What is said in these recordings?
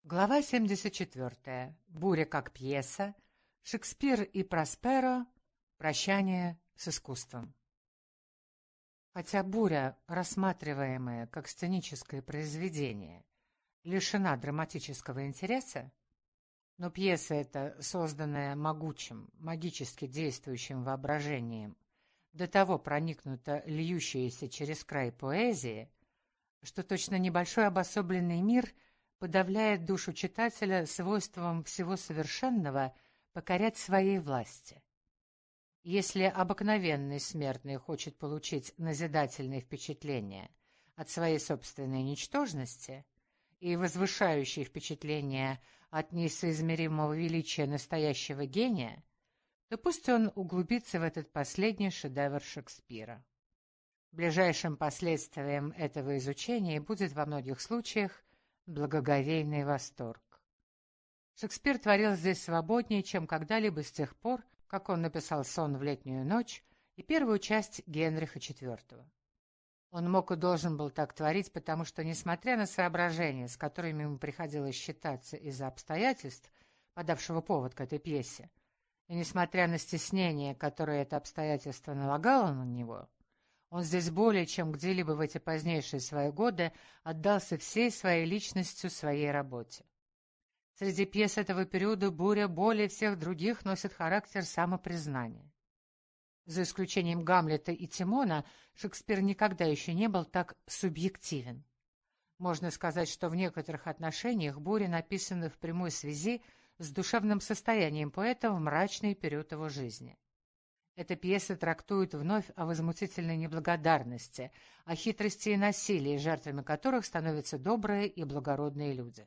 Глава 74. Буря как пьеса. Шекспир и Просперо. Прощание с искусством. Хотя буря, рассматриваемая как сценическое произведение, лишена драматического интереса, но пьеса эта, созданная могучим, магически действующим воображением, до того проникнута льющейся через край поэзии, что точно небольшой обособленный мир подавляет душу читателя свойством всего совершенного покорять своей власти. Если обыкновенный смертный хочет получить назидательные впечатления от своей собственной ничтожности и возвышающие впечатления от несоизмеримого величия настоящего гения, то пусть он углубится в этот последний шедевр Шекспира. Ближайшим последствием этого изучения будет во многих случаях благоговейный восторг. Шекспир творил здесь свободнее, чем когда-либо с тех пор, как он написал «Сон в летнюю ночь» и первую часть Генриха IV. Он мог и должен был так творить, потому что, несмотря на соображения, с которыми ему приходилось считаться из-за обстоятельств, подавшего повод к этой пьесе, и несмотря на стеснение, которое это обстоятельство налагало на него, он здесь более чем где-либо в эти позднейшие свои годы отдался всей своей личностью своей работе. Среди пьес этого периода «Буря» более всех других носит характер самопризнания. За исключением «Гамлета» и «Тимона» Шекспир никогда еще не был так субъективен. Можно сказать, что в некоторых отношениях «Буря» написана в прямой связи с душевным состоянием поэта в мрачный период его жизни. Эта пьеса трактует вновь о возмутительной неблагодарности, о хитрости и насилии, жертвами которых становятся добрые и благородные люди.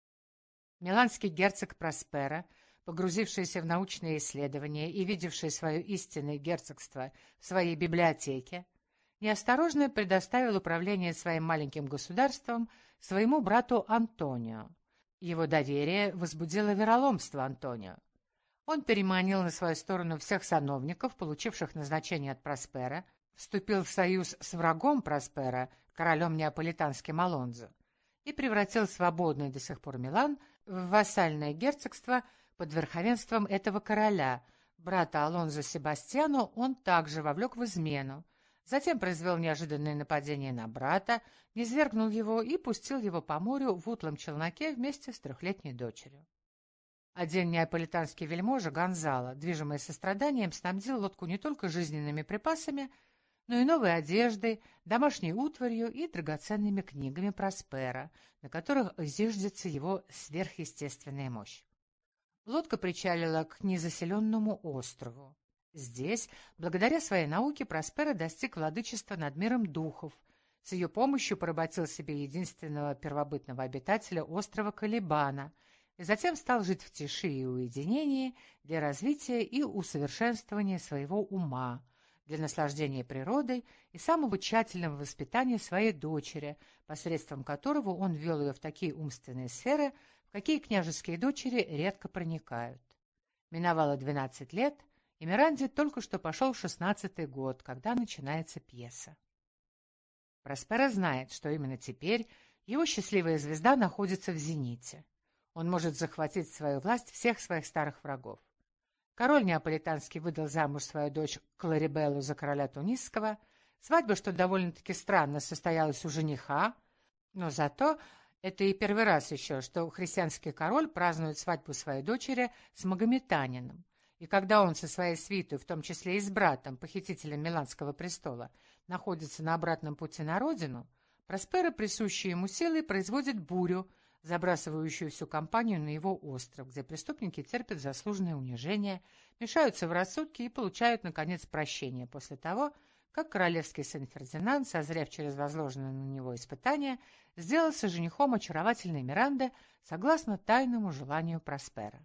Миланский герцог Просперо, погрузившийся в научные исследования и видевший свое истинное герцогство в своей библиотеке, неосторожно предоставил управление своим маленьким государством своему брату Антонио. Его доверие возбудило вероломство Антонио. Он переманил на свою сторону всех сановников, получивших назначение от Проспера, вступил в союз с врагом Проспера, королем неаполитанским Алонзо, и превратил свободный до сих пор Милан в вассальное герцогство под верховенством этого короля. Брата Алонзо Себастьяно он также вовлек в измену, затем произвел неожиданное нападение на брата, низвергнул его и пустил его по морю в утлом челноке вместе с трехлетней дочерью. Один неаполитанский вельможа Гонзало, движимый состраданием, снабдил лодку не только жизненными припасами, но и новой одеждой, домашней утварью и драгоценными книгами Проспера, на которых зиждется его сверхъестественная мощь. Лодка причалила к незаселенному острову. Здесь, благодаря своей науке, Проспера достиг владычества над миром духов. С ее помощью поработил себе единственного первобытного обитателя острова Колебана — и затем стал жить в тиши и уединении для развития и усовершенствования своего ума, для наслаждения природой и самого тщательного воспитания своей дочери, посредством которого он ввел ее в такие умственные сферы, в какие княжеские дочери редко проникают. Миновало 12 лет, и Миранде только что пошел 16-й год, когда начинается пьеса. Просперо знает, что именно теперь его счастливая звезда находится в зените. Он может захватить в свою власть всех своих старых врагов. Король неаполитанский выдал замуж свою дочь Кларибеллу за короля Тунисского. Свадьба, что довольно-таки странно, состоялась у жениха, но зато это и первый раз еще, что христианский король празднует свадьбу своей дочери с магометанином. И когда он со своей свитой, в том числе и с братом, похитителем Миланского престола, находится на обратном пути на родину, Просперо, присущий ему силой, производит бурю, забрасывающую всю компанию на его остров, где преступники терпят заслуженное унижение, мешаются в рассудке и получают, наконец, прощение после того, как королевский сын Фердинанд, созрев через возложенное на него испытание, сделался женихом очаровательной Миранды согласно тайному желанию Проспера.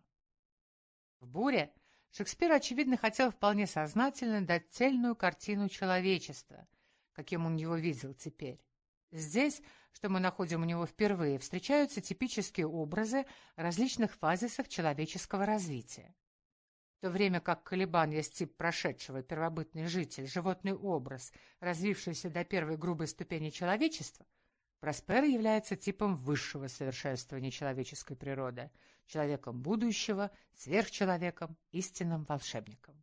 В «Буре» Шекспир, очевидно, хотел вполне сознательно дать цельную картину человечества, каким он его видел теперь. Здесь, что мы находим у него впервые, встречаются типические образы различных фазисов человеческого развития. В то время как Колебан есть тип прошедшего, первобытный житель, животный образ, развившийся до первой грубой ступени человечества, Проспера является типом высшего совершенствования человеческой природы, человеком будущего, сверхчеловеком, истинным волшебником.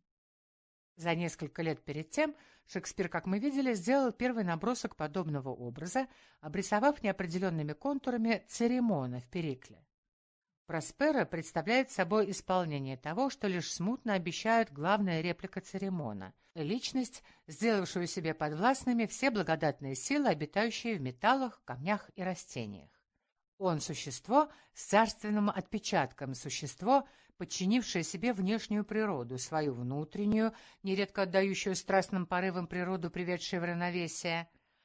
За несколько лет перед тем Шекспир, как мы видели, сделал первый набросок подобного образа, обрисовав неопределенными контурами Церемона в Перикле. Проспера представляет собой исполнение того, что лишь смутно обещает главная реплика Церемона — личность, сделавшую себе подвластными все благодатные силы, обитающие в металлах, камнях и растениях. Он — существо с царственным отпечатком, существо, подчинившее себе внешнюю природу, свою внутреннюю, нередко отдающую страстным порывам природу, приведшую в равновесие,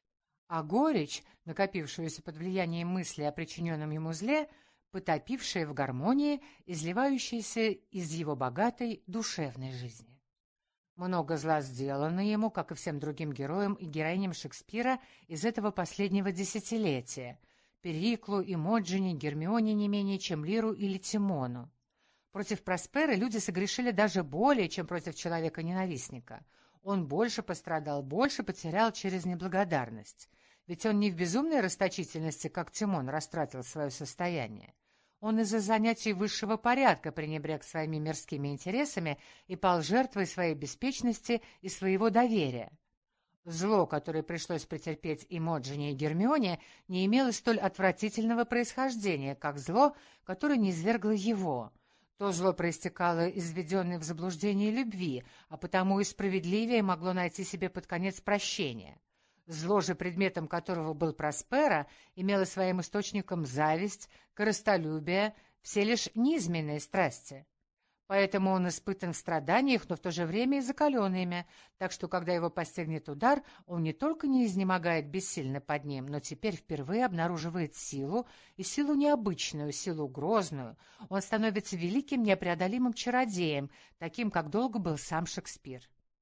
а горечь, накопившуюся под влиянием мысли о причиненном ему зле, потопившая в гармонии, изливающаяся из его богатой душевной жизни. Много зла сделано ему, как и всем другим героям и героиням Шекспира из этого последнего десятилетия, Периклу, Имоджине, Гермионе не менее, чем Лиру или Тимону. Против Проспера люди согрешили даже более, чем против человека-ненавистника. Он больше пострадал, больше потерял через неблагодарность. Ведь он не в безумной расточительности, как Тимон, растратил свое состояние. Он из-за занятий высшего порядка пренебрег своими мирскими интересами и пал жертвой своей беспечности и своего доверия. Зло, которое пришлось претерпеть Имоджине и Гермионе, не имело столь отвратительного происхождения, как зло, которое низвергло его. То зло проистекало из введенной в заблуждение любви, а потому и справедливее могло найти себе под конец прощения. Зло же, предметом которого был Проспера, имело своим источником зависть, корыстолюбие, все лишь низменные страсти. Поэтому он испытан в страданиях, но в то же время и закален ими, так что, когда его постигнет удар, он не только не изнемогает бессильно под ним, но теперь впервые обнаруживает силу, и силу необычную, силу грозную. Он становится великим непреодолимым чародеем, таким, как долго был сам Шекспир.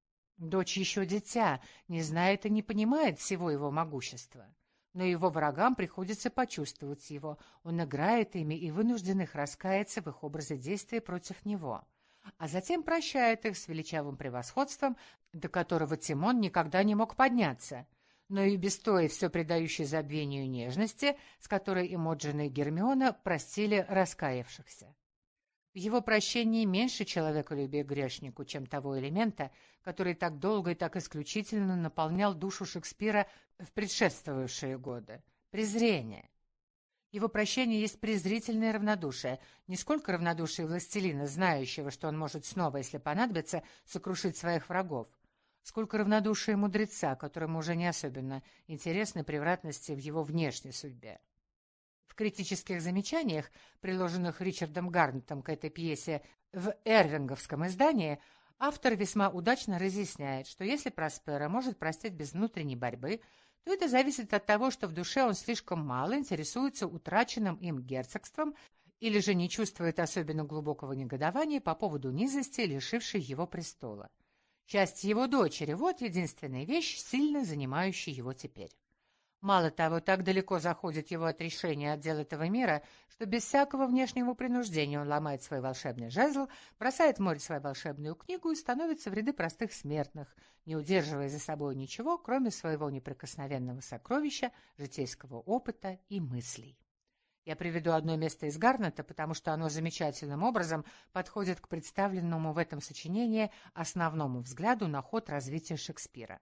Дочь еще дитя, не знает и не понимает всего его могущества. Но его врагам приходится почувствовать его, он играет ими и вынужден их раскаяться в их образе действия против него, а затем прощает их с величавым превосходством, до которого Тимон никогда не мог подняться, но и без той все предающей забвению нежности, с которой Имоджина и Гермиона простили раскаявшихся. В его прощении меньше человеколюбия грешнику, чем того элемента, который так долго и так исключительно наполнял душу Шекспира в предшествовавшие годы — презрение. Его прощение есть презрительное равнодушие, не сколько равнодушие властелина, знающего, что он может снова, если понадобится, сокрушить своих врагов, сколько равнодушие мудреца, которому уже не особенно интересны превратности в его внешней судьбе. В критических замечаниях, приложенных Ричардом Гарнетом к этой пьесе в эрвинговском издании, автор весьма удачно разъясняет, что если Проспера может простить без внутренней борьбы, то это зависит от того, что в душе он слишком мало интересуется утраченным им герцогством или же не чувствует особенно глубокого негодования по поводу низости, лишившей его престола. Счастье его дочери — вот единственная вещь, сильно занимающая его теперь. Мало того, так далеко заходит его отрешение от дел этого мира, что без всякого внешнего принуждения он ломает свой волшебный жезл, бросает в море свою волшебную книгу и становится в ряды простых смертных, не удерживая за собой ничего, кроме своего неприкосновенного сокровища, житейского опыта и мыслей. Я приведу одно место из Гарнета, потому что оно замечательным образом подходит к представленному в этом сочинении основному взгляду на ход развития Шекспира.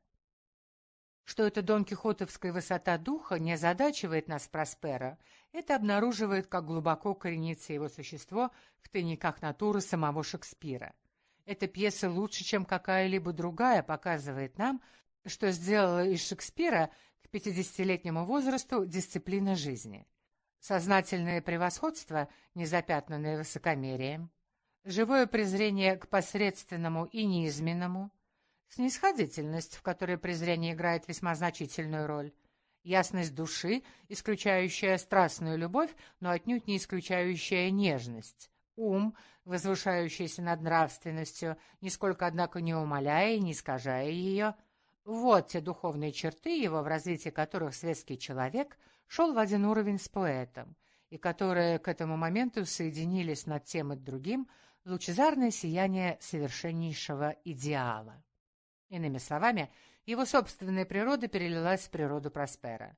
Что эта донкихотовская высота духа не озадачивает нас Проспера, это обнаруживает, как глубоко коренится его существо в тайниках натуры самого Шекспира. Эта пьеса лучше, чем какая-либо другая, показывает нам, что сделала из Шекспира к 50-летнему возрасту дисциплина жизни. Сознательное превосходство, незапятнанное высокомерием, живое презрение к посредственному и низменному, снисходительность, в которой презрение играет весьма значительную роль, ясность души, исключающая страстную любовь, но отнюдь не исключающая нежность, ум, возвышающийся над нравственностью, нисколько, однако, не умаляя и не искажая ее. Вот те духовные черты его, в развитии которых светский человек шел в один уровень с поэтом, и которые к этому моменту соединились над тем и другим в лучезарное сияние совершеннейшего идеала. Иными словами, его собственная природа перелилась в природу Проспера.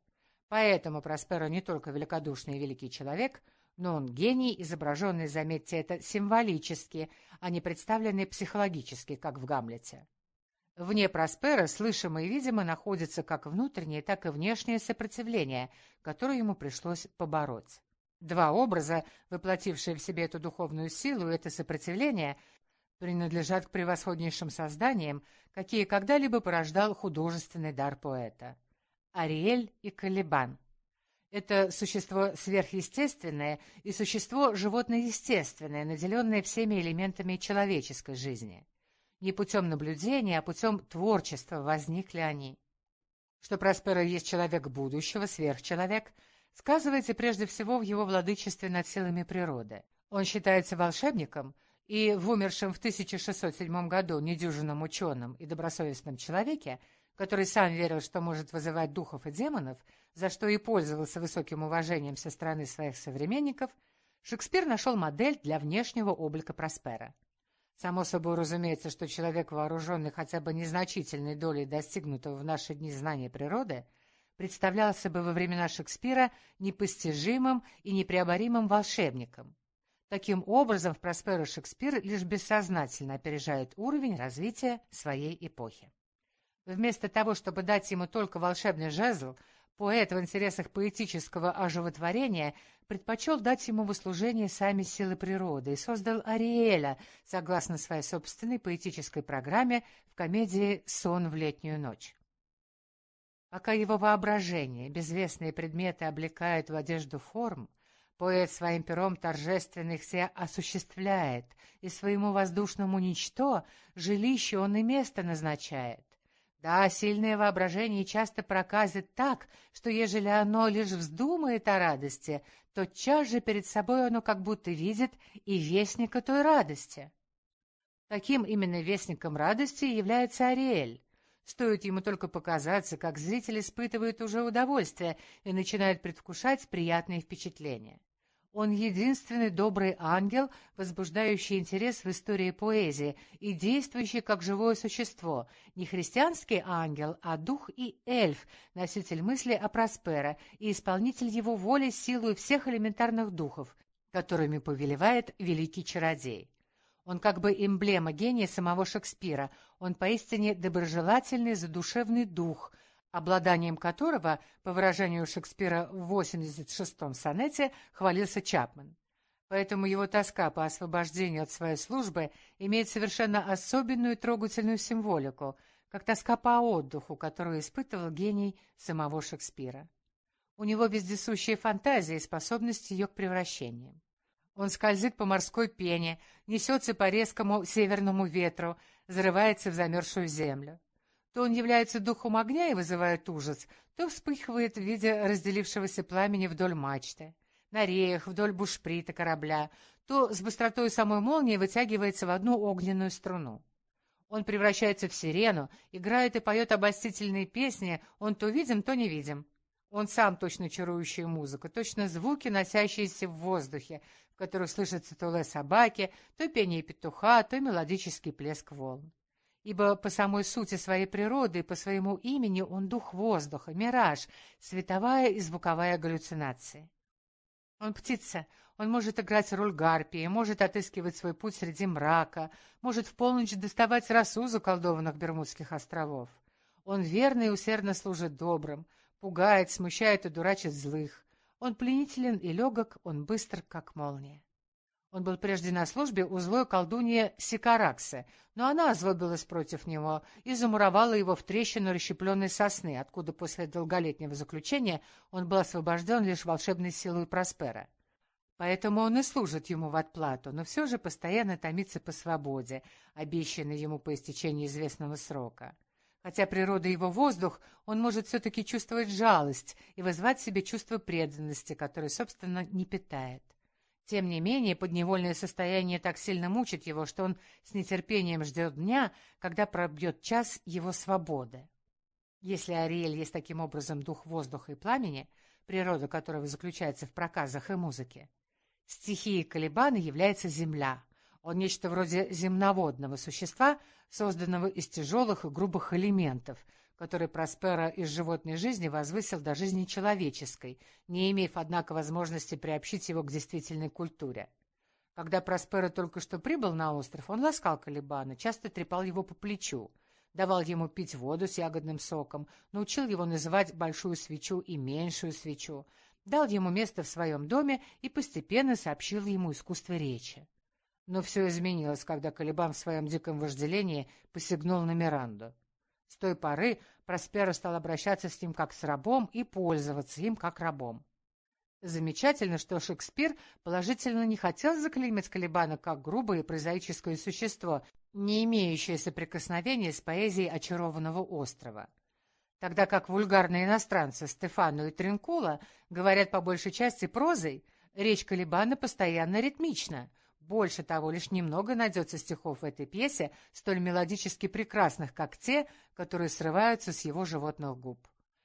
Поэтому Просперо не только великодушный и великий человек, но он гений, изображенный, заметьте это, символически, а не представленный психологически, как в «Гамлете». Вне Проспера слышимо и видимо находится как внутреннее, так и внешнее сопротивление, которое ему пришлось побороть. Два образа, воплотившие в себе эту духовную силу и это сопротивление, принадлежат к превосходнейшим созданиям, какие когда-либо порождал художественный дар поэта. Ариэль и Калибан. Это существо сверхъестественное и существо животно-естественное, наделенное всеми элементами человеческой жизни. Не путем наблюдения, а путем творчества возникли они. Что Просперо есть человек будущего, сверхчеловек, сказывается прежде всего в его владычестве над силами природы. Он считается волшебником, и в умершем в 1607 году недюжинном ученом и добросовестном человеке, который сам верил, что может вызывать духов и демонов, за что и пользовался высоким уважением со стороны своих современников, Шекспир нашел модель для внешнего облика Проспера. Само собой разумеется, что человек, вооруженный хотя бы незначительной долей достигнутого в наши дни знания природы, представлялся бы во времена Шекспира непостижимым и непреоборимым волшебником. Таким образом, в Просперо Шекспир лишь бессознательно опережает уровень развития своей эпохи. Вместо того, чтобы дать ему только волшебный жезл, поэт в интересах поэтического оживотворения предпочел дать ему в услужение сами силы природы и создал Ариэля, согласно своей собственной поэтической программе в комедии «Сон в летнюю ночь». Пока его воображение, безвестные предметы облекают в одежду форм, поэт своим пером торжественно их все осуществляет, и своему воздушному ничто жилище он и место назначает. Да, сильное воображение часто проказит так, что ежели оно лишь вздумает о радости, тотчас же перед собой оно как будто видит и вестника той радости. Таким именно вестником радости является Ариэль. Стоит ему только показаться, как зритель испытывает уже удовольствие и начинает предвкушать приятные впечатления. Он единственный добрый ангел, возбуждающий интерес в истории поэзии и действующий как живое существо, не христианский ангел, а дух и эльф, носитель мысли о Просперо и исполнитель его воли силой всех элементарных духов, которыми повелевает великий чародей. Он как бы эмблема гения самого Шекспира, он поистине доброжелательный задушевный дух, обладанием которого, по выражению Шекспира в 86-м сонете, хвалился Чапман. Поэтому его тоска по освобождению от своей службы имеет совершенно особенную и трогательную символику, как тоска по отдыху, которую испытывал гений самого Шекспира. У него вездесущая фантазия и способность ее к превращениям. Он скользит по морской пене, несется по резкому северному ветру, зарывается в замерзшую землю. То он является духом огня и вызывает ужас, то вспыхивает в виде разделившегося пламени вдоль мачты, на реях, вдоль бушприта корабля, то с быстротой самой молнии вытягивается в одну огненную струну. Он превращается в сирену, играет и поет обольстительные песни, он то видим, то невидим. Он сам точно чарующая музыка, точно звуки, носящиеся в воздухе, в которых слышится то лай собаки, то пение петуха, то мелодический плеск волн. Ибо по самой сути своей природы и по своему имени он дух воздуха, мираж, световая и звуковая галлюцинации. Он птица, он может играть роль гарпии, может отыскивать свой путь среди мрака, может в полночь доставать росу заколдованных Бермудских островов. Он верно и усердно служит добрым, пугает, смущает и дурачит злых. Он пленителен и легок, он быстр, как молния. Он был прежде на службе у злой колдуньи Сикараксы, но она озлобилась против него и замуровала его в трещину расщепленной сосны, откуда после долголетнего заключения он был освобожден лишь волшебной силой Проспера. Поэтому он и служит ему в отплату, но все же постоянно томится по свободе, обещанной ему по истечении известного срока. Хотя природа его воздух, он может все-таки чувствовать жалость и вызвать в себе чувство преданности, которое, собственно, не питает. Тем не менее, подневольное состояние так сильно мучит его, что он с нетерпением ждет дня, когда пробьет час его свободы. Если Ариэль есть таким образом дух воздуха и пламени, природа которого заключается в проказах и музыке, стихией Калибана является земля. Он нечто вроде земноводного существа, созданного из тяжелых и грубых элементов, который Проспера из животной жизни возвысил до жизни человеческой, не имев, однако, возможности приобщить его к действительной культуре. Когда Проспера только что прибыл на остров, он ласкал Калибана, часто трепал его по плечу, давал ему пить воду с ягодным соком, научил его называть большую свечу и меньшую свечу, дал ему место в своем доме и постепенно сообщил ему искусство речи. Но все изменилось, когда Калибан в своем диком вожделении посягнул на Миранду. С той поры Проспера стал обращаться с ним как с рабом и пользоваться им как рабом. Замечательно, что Шекспир положительно не хотел заклеймить Калибана как грубое и прозаическое существо, не имеющее соприкосновения с поэзией очарованного острова. Тогда как вульгарные иностранцы Стефано и Тринкула говорят по большей части прозой, речь Калибана постоянно ритмична. Больше того, лишь немного найдется стихов в этой пьесе, столь мелодически прекрасных, как те, которые срываются с его животных губ.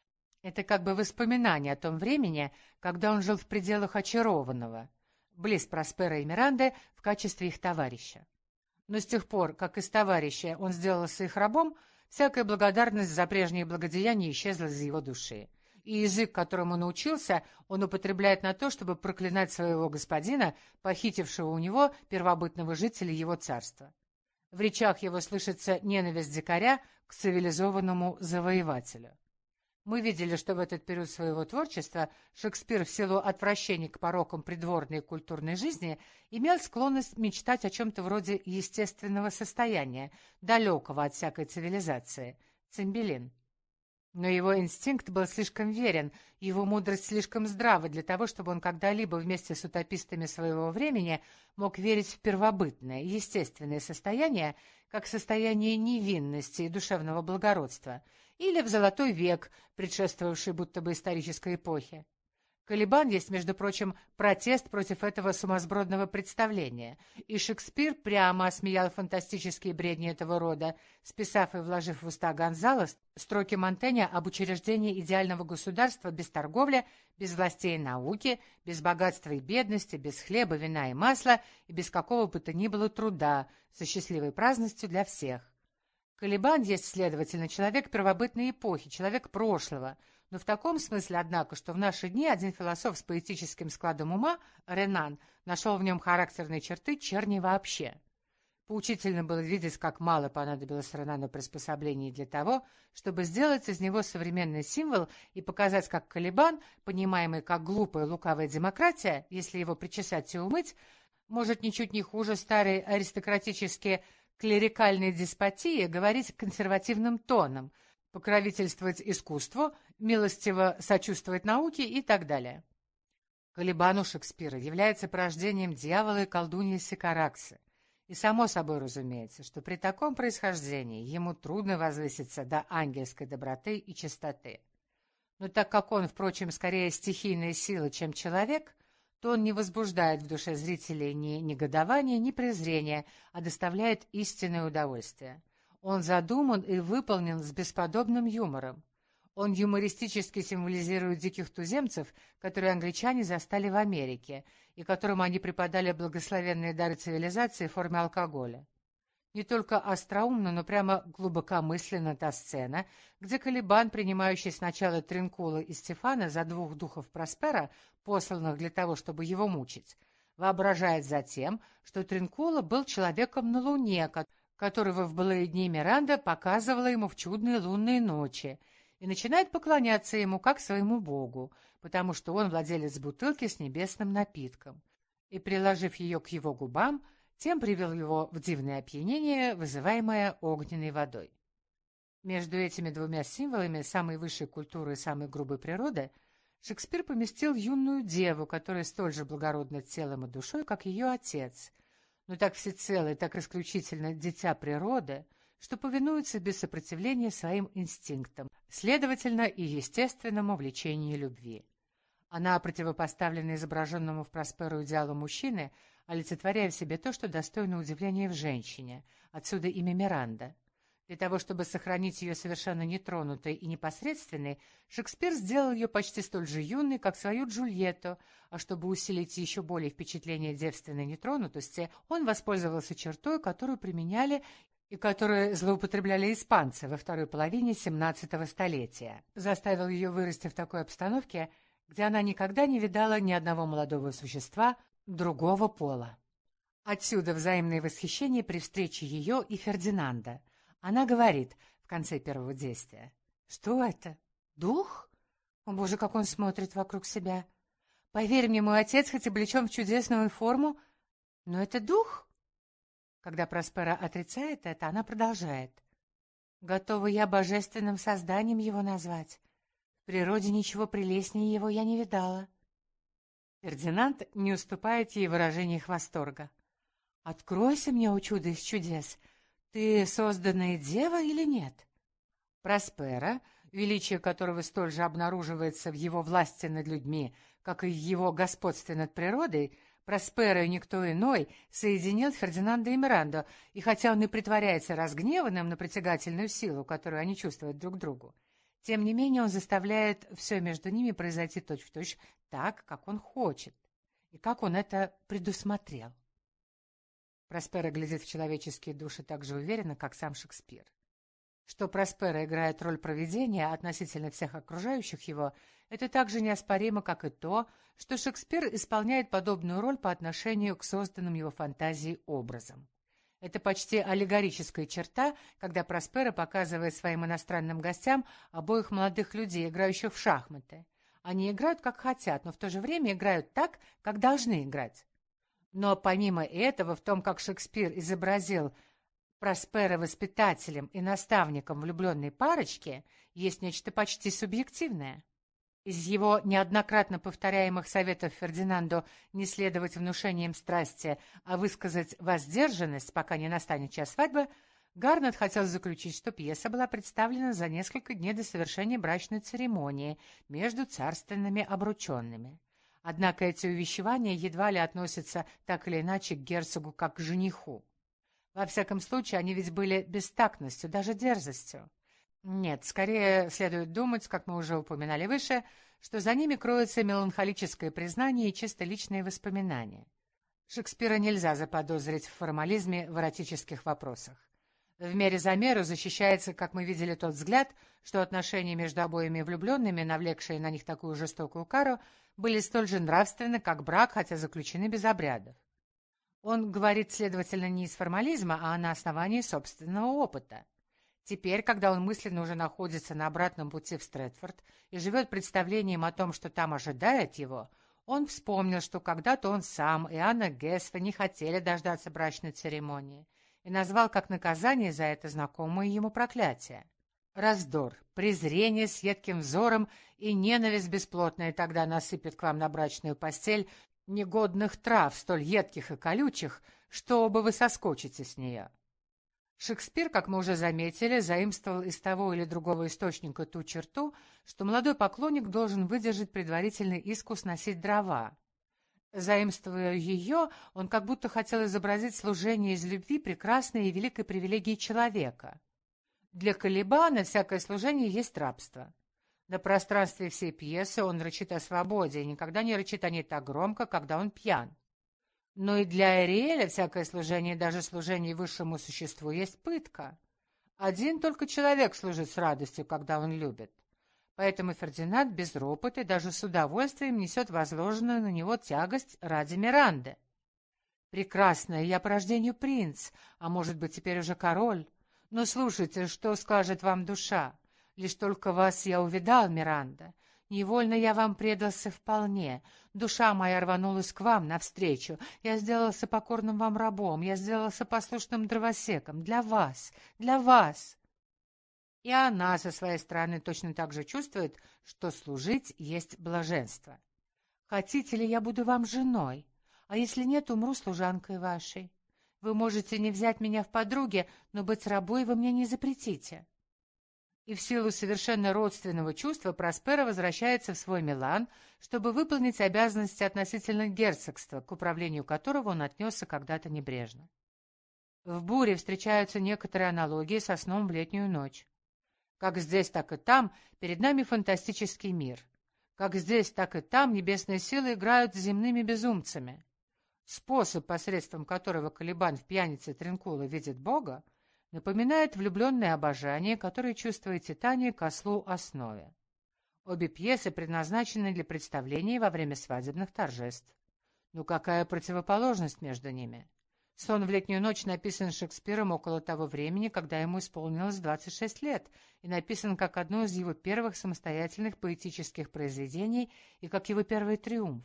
Это как бы воспоминание о том времени, когда он жил в пределах очарованного, близ Проспера и Миранды в качестве их товарища. Но с тех пор, как из товарища он сделался их рабом, всякая благодарность за прежние благодеяния исчезла из его души. И язык, которому научился, он употребляет на то, чтобы проклинать своего господина, похитившего у него первобытного жителя его царства. В речах его слышится ненависть дикаря к цивилизованному завоевателю. Мы видели, что в этот период своего творчества Шекспир в силу отвращения к порокам придворной и культурной жизни имел склонность мечтать о чем-то вроде естественного состояния, далекого от всякой цивилизации – цимбелин. Но его инстинкт был слишком верен, его мудрость слишком здрава для того, чтобы он когда-либо вместе с утопистами своего времени мог верить в первобытное, естественное состояние, как состояние невинности и душевного благородства, или в золотой век, предшествовавший будто бы исторической эпохе. Калибан есть, между прочим, протест против этого сумасбродного представления, и Шекспир прямо осмеял фантастические бредни этого рода, списав и вложив в уста Гонзало строки Монтэня об учреждении идеального государства без торговли, без властей и науки, без богатства и бедности, без хлеба, вина и масла и без какого бы то ни было труда, со счастливой праздностью для всех. Калибан есть, следовательно, человек первобытной эпохи, человек прошлого, но в таком смысле, однако, что в наши дни один философ с поэтическим складом ума, Ренан, нашел в нем характерные черты черни вообще. Поучительно было видеть, как мало понадобилось Ренану приспособлений для того, чтобы сделать из него современный символ и показать, как Калибан, понимаемый как глупая лукавая демократия, если его причесать и умыть, может ничуть не хуже старой аристократические клерикальной деспотии говорить консервативным тоном, покровительствовать искусству, милостиво сочувствовать науке и так далее. Калибан у Шекспира является порождением дьявола и колдуньи Сикараксы. И само собой разумеется, что при таком происхождении ему трудно возвыситься до ангельской доброты и чистоты. Но так как он, впрочем, скорее стихийная сила, чем человек, то он не возбуждает в душе зрителей ни негодования, ни презрения, а доставляет истинное удовольствие. Он задуман и выполнен с бесподобным юмором. Он юмористически символизирует диких туземцев, которые англичане застали в Америке, и которым они преподали благословенные дары цивилизации в форме алкоголя. Не только остроумно, но прямо глубокомысленно та сцена, где Калибан, принимающий сначала Тринкула и Стефана за двух духов Проспера, посланных для того, чтобы его мучить, воображает затем, что Тринкула был человеком на Луне, которого в былые дни Миранда показывала ему в чудные лунные ночи, и начинает поклоняться ему как своему богу, потому что он владелец бутылки с небесным напитком, и, приложив ее к его губам, тем привел его в дивное опьянение, вызываемое огненной водой. Между этими двумя символами самой высшей культуры и самой грубой природы Шекспир поместил юную деву, которая столь же благородна телом и душой, как ее отец, но так всецело и так исключительно дитя природы, что повинуется без сопротивления своим инстинктам, следовательно, и естественному влечению любви. Она противопоставлена изображенному в Просперу идеалу мужчины, олицетворяя в себе то, что достойно удивления в женщине, отсюда имя Миранда. Для того, чтобы сохранить ее совершенно нетронутой и непосредственной, Шекспир сделал ее почти столь же юной, как свою Джульетту, а чтобы усилить еще более впечатление девственной нетронутости, он воспользовался чертой, которую применяли и которую злоупотребляли испанцы во второй половине XVII столетия, заставил ее вырасти в такой обстановке, где она никогда не видала ни одного молодого существа другого пола. Отсюда взаимное восхищение при встрече ее и Фердинанда. Она говорит в конце первого действия: «Что это? Дух? О, Боже, как он смотрит вокруг себя! Поверь мне, мой отец хоть облечен в чудесную форму, но это дух». Когда Проспера отрицает это, она продолжает: «Готова я божественным созданием его назвать. В природе ничего прелестнее его я не видала». Фердинанд не уступает ей в выражениях восторга. «Откройся мне, о чудо из чудес, ты созданная дева или нет?» Проспера, величие которого столь же обнаруживается в его власти над людьми, как и в его господстве над природой, Проспера и никто иной соединил Фердинанда и Миранду, и хотя он и притворяется разгневанным на притягательную силу, которую они чувствуют друг к другу, тем не менее он заставляет все между ними произойти точь-в-точь так, как он хочет, и как он это предусмотрел. Проспера глядит в человеческие души так же уверенно, как сам Шекспир. Что Проспера играет роль провидения относительно всех окружающих его, это так же неоспоримо, как и то, что Шекспир исполняет подобную роль по отношению к созданным его фантазией образам. Это почти аллегорическая черта, когда Проспера показывает своим иностранным гостям обоих молодых людей, играющих в шахматы. Они играют как хотят, но в то же время играют так, как должны играть. Но помимо этого, в том, как Шекспир изобразил Проспера воспитателем и наставником влюбленной парочки, есть нечто почти субъективное. Из его неоднократно повторяемых советов Фердинанду не следовать внушениям страсти, а высказать воздержанность, пока не настанет час свадьбы, Гарнет хотел заключить, что пьеса была представлена за несколько дней до совершения брачной церемонии между царственными обрученными. Однако эти увещевания едва ли относятся так или иначе к герцогу как к жениху. Во всяком случае, они ведь были бестактностью, даже дерзостью. Нет, скорее следует думать, как мы уже упоминали выше, что за ними кроется меланхолическое признание и чисто личные воспоминания. Шекспира нельзя заподозрить в формализме в эротических вопросах. В мере за меру защищается, как мы видели, тот взгляд, что отношения между обоими влюбленными, навлекшие на них такую жестокую кару, были столь же нравственны, как брак, хотя заключены без обрядов. Он говорит, следовательно, не из формализма, а на основании собственного опыта. Теперь, когда он мысленно уже находится на обратном пути в Стрэтфорд и живет представлением о том, что там ожидает его, он вспомнил, что когда-то он сам и Анна Гесфа не хотели дождаться брачной церемонии, и назвал как наказание за это знакомое ему проклятие. Раздор, презрение с едким взором и ненависть бесплотная тогда насыпят к вам на брачную постель негодных трав, столь едких и колючих, что оба вы соскочите с нее. Шекспир, как мы уже заметили, заимствовал из того или другого источника ту черту, что молодой поклонник должен выдержать предварительный искус носить дрова. Заимствуя ее, он как будто хотел изобразить служение из любви прекрасной и великой привилегии человека. Для Калибана всякое служение есть рабство. На пространстве всей пьесы он рычит о свободе и никогда не рычит о ней так громко, когда он пьян. Но и для Ариэля всякое служение, даже служение высшему существу, есть пытка. Один только человек служит с радостью, когда он любит. Поэтому Фердинанд без ропота и даже с удовольствием несет возложенную на него тягость ради Миранды. «Прекрасная, я по рождению принц, а может быть, теперь уже король. Но слушайте, что скажет вам душа. Лишь только вас я увидал, Миранда. Невольно я вам предался вполне. Душа моя рванулась к вам навстречу. Я сделался покорным вам рабом, я сделался послушным дровосеком. Для вас, для вас». И она со своей стороны точно так же чувствует, что служить есть блаженство. «Хотите ли, я буду вам женой, а если нет, умру служанкой вашей. Вы можете не взять меня в подруги, но быть рабой вы мне не запретите». И в силу совершенно родственного чувства Проспера возвращается в свой Милан, чтобы выполнить обязанности относительно герцогства, к управлению которого он отнесся когда-то небрежно. В «Буре» встречаются некоторые аналогии со сном в летнюю ночь. Как здесь, так и там перед нами фантастический мир. Как здесь, так и там небесные силы играют с земными безумцами. Способ, посредством которого Калибан в пьянице Тринкула видит Бога, напоминает влюбленное обожание, которое чувствует Титания к ослу Основе. Обе пьесы предназначены для представлений во время свадебных торжеств. Но какая противоположность между ними? «Сон в летнюю ночь» написан Шекспиром около того времени, когда ему исполнилось 26 лет, и написан как одно из его первых самостоятельных поэтических произведений и как его первый триумф.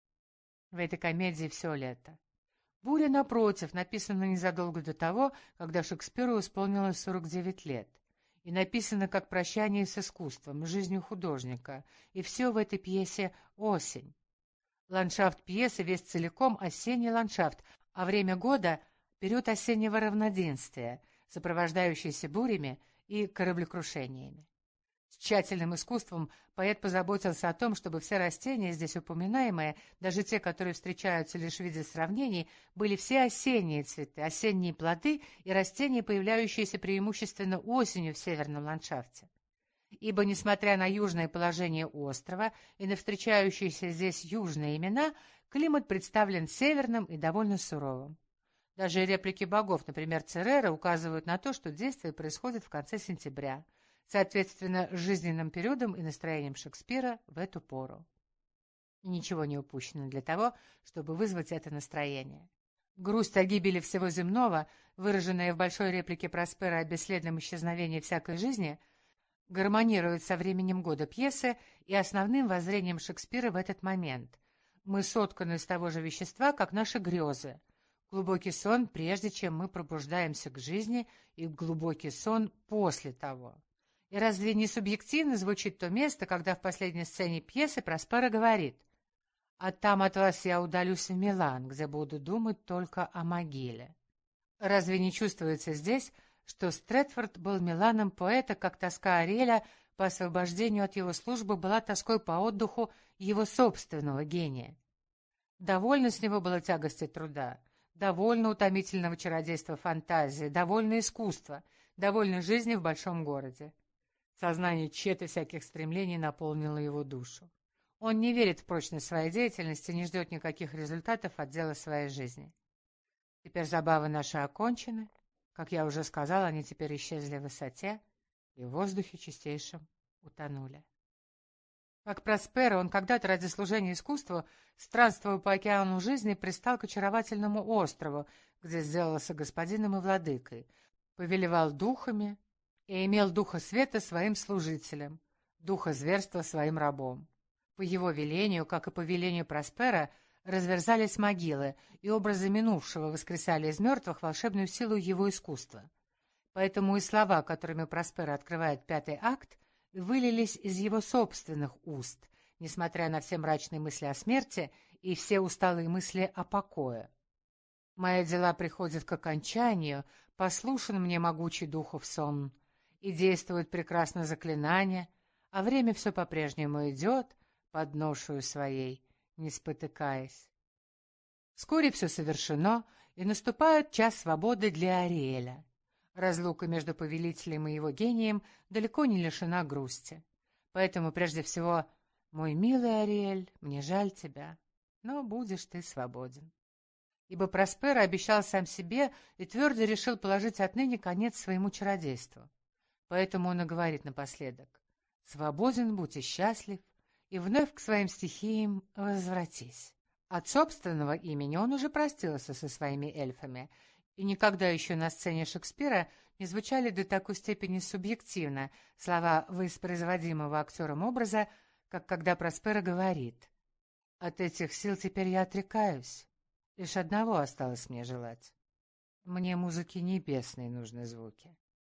В этой комедии все лето. «Буря», напротив, написана незадолго до того, когда Шекспиру исполнилось 49 лет, и написана как прощание с искусством, жизнью художника, и все в этой пьесе осень. Ландшафт пьесы весь целиком осенний ландшафт, а время года — период осеннего равноденствия, сопровождающийся бурями и кораблекрушениями. С тщательным искусством поэт позаботился о том, чтобы все растения, здесь упоминаемые, даже те, которые встречаются лишь в виде сравнений, были все осенние цветы, осенние плоды и растения, появляющиеся преимущественно осенью в северном ландшафте. Ибо, несмотря на южное положение острова и на встречающиеся здесь южные имена, климат представлен северным и довольно суровым. Даже реплики богов, например, Церера, указывают на то, что действие происходит в конце сентября, соответственно, жизненным периодом и настроением Шекспира в эту пору. И ничего не упущено для того, чтобы вызвать это настроение. Грусть о гибели всего земного, выраженная в большой реплике Проспера о бесследном исчезновении всякой жизни, гармонирует со временем года пьесы и основным воззрением Шекспира в этот момент. Мы сотканы из того же вещества, как наши грезы. Глубокий сон, прежде чем мы пробуждаемся к жизни, и глубокий сон после того. И разве не субъективно звучит то место, когда в последней сцене пьесы Проспера говорит: «А там от вас я удалюсь в Милан, где буду думать только о могиле». Разве не чувствуется здесь, что Стрэтфорд был Миланом поэта, как тоска Ариэля по освобождению от его службы была тоской по отдыху его собственного гения? Довольно с него было тягости труда, довольно утомительного чародейства фантазии, довольно искусства, довольно жизни в большом городе. Сознание тщеты всяких стремлений наполнило его душу. Он не верит в прочность своей деятельности, не ждет никаких результатов от дела своей жизни. Теперь забавы наши окончены. Как я уже сказал, они теперь исчезли в высоте и в воздухе чистейшем утонули. Как Проспера, он когда-то ради служения искусству, странствуя по океану жизни, пристал к очаровательному острову, где сделался господином и владыкой, повелевал духами и имел духа света своим служителем, духа зверства своим рабом. По его велению, как и по велению Проспера, разверзались могилы, и образы минувшего воскресали из мертвых волшебную силу его искусства. Поэтому и слова, которыми Проспера открывает пятый акт, вылились из его собственных уст, несмотря на все мрачные мысли о смерти и все усталые мысли о покое. «Мои дела приходят к окончанию, послушен мне могучий духов сон, и действует прекрасно заклинание, а время все по-прежнему идет под ношею своей, не спотыкаясь». Вскоре все совершено, и наступает час свободы для Ариэля. Разлука между повелителем и его гением далеко не лишена грусти. Поэтому, прежде всего, «Мой милый Ариэль, мне жаль тебя, но будешь ты свободен». Ибо Проспера обещал сам себе и твердо решил положить отныне конец своему чародейству. Поэтому он и говорит напоследок: «Свободен будь и счастлив, и вновь к своим стихиям возвратись». От собственного имени он уже простился со своими эльфами, и никогда еще на сцене Шекспира не звучали до такой степени субъективно слова воспроизводимого актером образа, как когда Проспера говорит: «От этих сил теперь я отрекаюсь. Лишь одного осталось мне желать. Мне музыки небесной нужны звуки.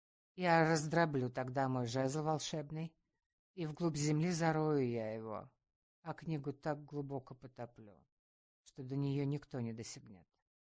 Я раздроблю тогда мой жезл волшебный, и вглубь земли зарою я его, а книгу так глубоко потоплю, что до нее никто не досягнет».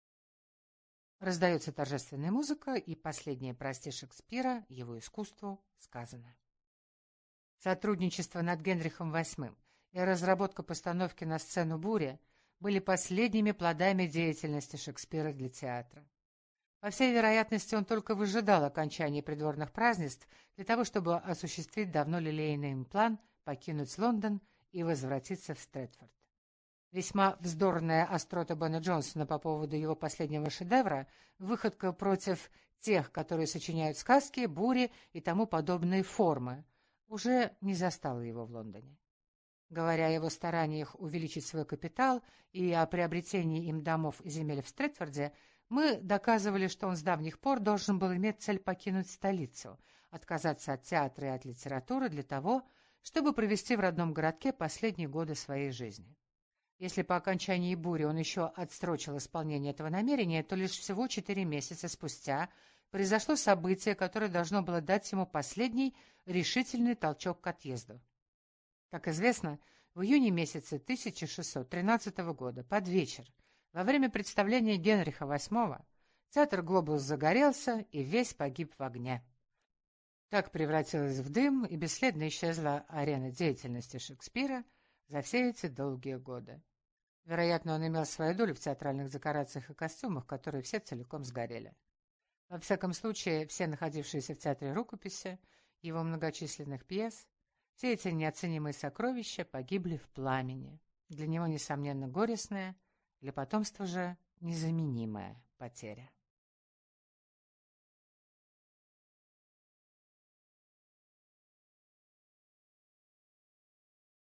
Раздается торжественная музыка, и последнее «Прости Шекспира» его искусству сказано. Сотрудничество над Генрихом VIII и разработка постановки на сцену «Буря» были последними плодами деятельности Шекспира для театра. По всей вероятности, он только выжидал окончания придворных празднеств для того, чтобы осуществить давно лелеянный им план покинуть Лондон и возвратиться в Стрэтфорд. Весьма вздорная острота Бена Джонсона по поводу его последнего шедевра, выходка против тех, которые сочиняют сказки, бури и тому подобные формы, уже не застала его в Лондоне. Говоря о его стараниях увеличить свой капитал и о приобретении им домов и земель в Стретфорде, мы доказывали, что он с давних пор должен был иметь цель покинуть столицу, отказаться от театра и от литературы для того, чтобы провести в родном городке последние годы своей жизни. Если по окончании бури он еще отсрочил исполнение этого намерения, то лишь всего 4 месяца спустя произошло событие, которое должно было дать ему последний решительный толчок к отъезду. Как известно, в июне месяце 1613 года, под вечер, во время представления Генриха VIII, театр «Глобус» загорелся и весь погиб в огне. Так превратилась в дым и бесследно исчезла арена деятельности Шекспира за все эти долгие годы. Вероятно, он имел свою долю в театральных декорациях и костюмах, которые все целиком сгорели. Во всяком случае, все находившиеся в театре рукописи, его многочисленных пьес, все эти неоценимые сокровища погибли в пламени. Для него, несомненно, горестная, для потомства же незаменимая потеря.